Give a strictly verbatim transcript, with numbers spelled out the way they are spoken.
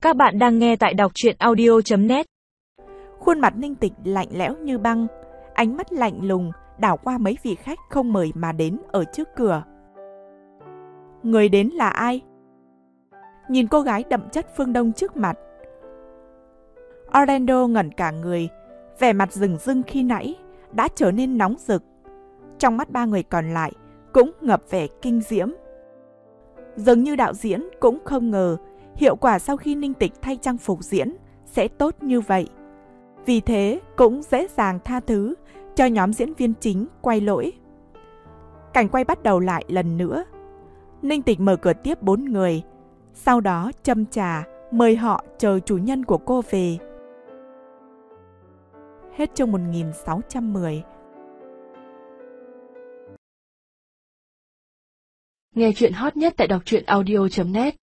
Các bạn đang nghe tại đọc truyện audio chấm net. Khuôn mặt Ninh Tịch lạnh lẽo như băng, ánh mắt lạnh lùng đảo qua mấy vị khách không mời mà đến ở trước cửa. Người đến là ai? Nhìn cô gái đậm chất phương Đông trước mặt, Orlando ngẩn cả người, vẻ mặt rừng rưng khi nãy đã trở nên nóng rực. Trong mắt ba người còn lại cũng ngập vẻ kinh diễm. Dường như đạo diễn cũng không ngờ hiệu quả sau khi Ninh Tịch thay trang phục diễn sẽ tốt như vậy. Vì thế cũng dễ dàng tha thứ cho nhóm diễn viên chính quay lỗi. Cảnh quay bắt đầu lại lần nữa. Ninh Tịch mở cửa tiếp bốn người, sau đó châm trà mời họ chờ chủ nhân của cô về. Hết chương một nghìn sáu trăm mười. Nghe chuyện hot nhất tại đọc truyện audio chấm net.